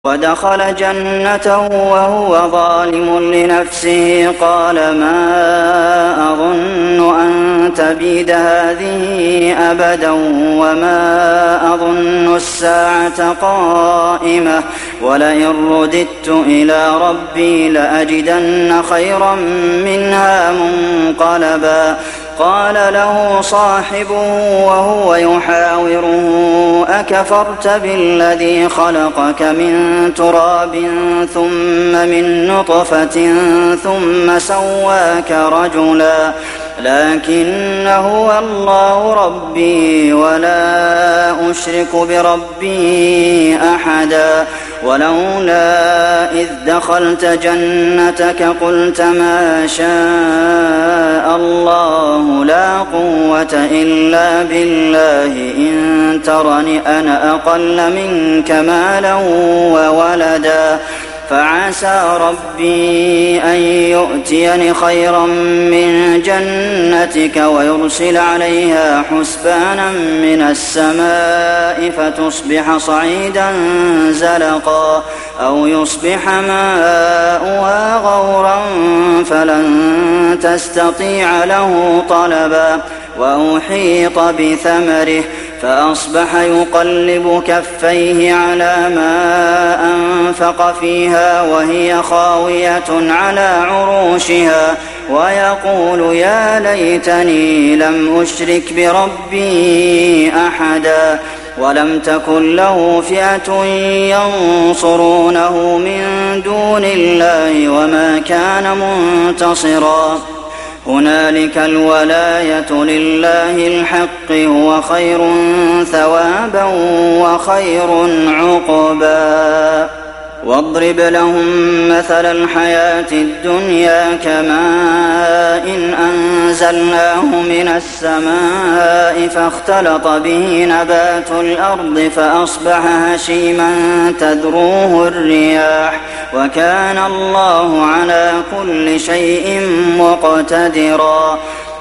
ودخل جنته وهو ظالم لنفسه قال ما أظن أن تبيد هذه أبدا وما أظن الساعة قائمة ولئن رددت إلى ربي لأجدن خيرا منها منقلبا قال له صاحبه وهو يحاوره أكفرت بالذي خلقك من تراب ثم من نطفة ثم سواك رجلا لكن هو الله ربي ولا أشرك بربي أحدا ولولا إذ دخلت جنتك قلت ما شاء الله لا قوة إلا بالله إن ترني أنا أقل منك مالا وولدا فعسى ربي أن يؤتيني خيرا من جنتك ويرسل عليها حسبانا من السماء فتصبح صعيدا زلقا أو يصبح ماؤها غورا فلن تستطيع له طلبا وأحيط بثمره فأصبح يقلب كفيه على ما أنفق فيها وهي خاوية على عروشها ويقول يا ليتني لم أشرك بربي أحدا ولم تكن له فئة ينصرونه من دون الله وما كان منتصرا هنالك الولاية لله الحق هو خير ثوابا وخير عقبا واضرب لهم مثل الحياة الدنيا كماء إن أنزلناه من السماء فاختلط به نبات الأرض فأصبح هشيما تذروه الرياح وكان الله على كل شيء مقتدرا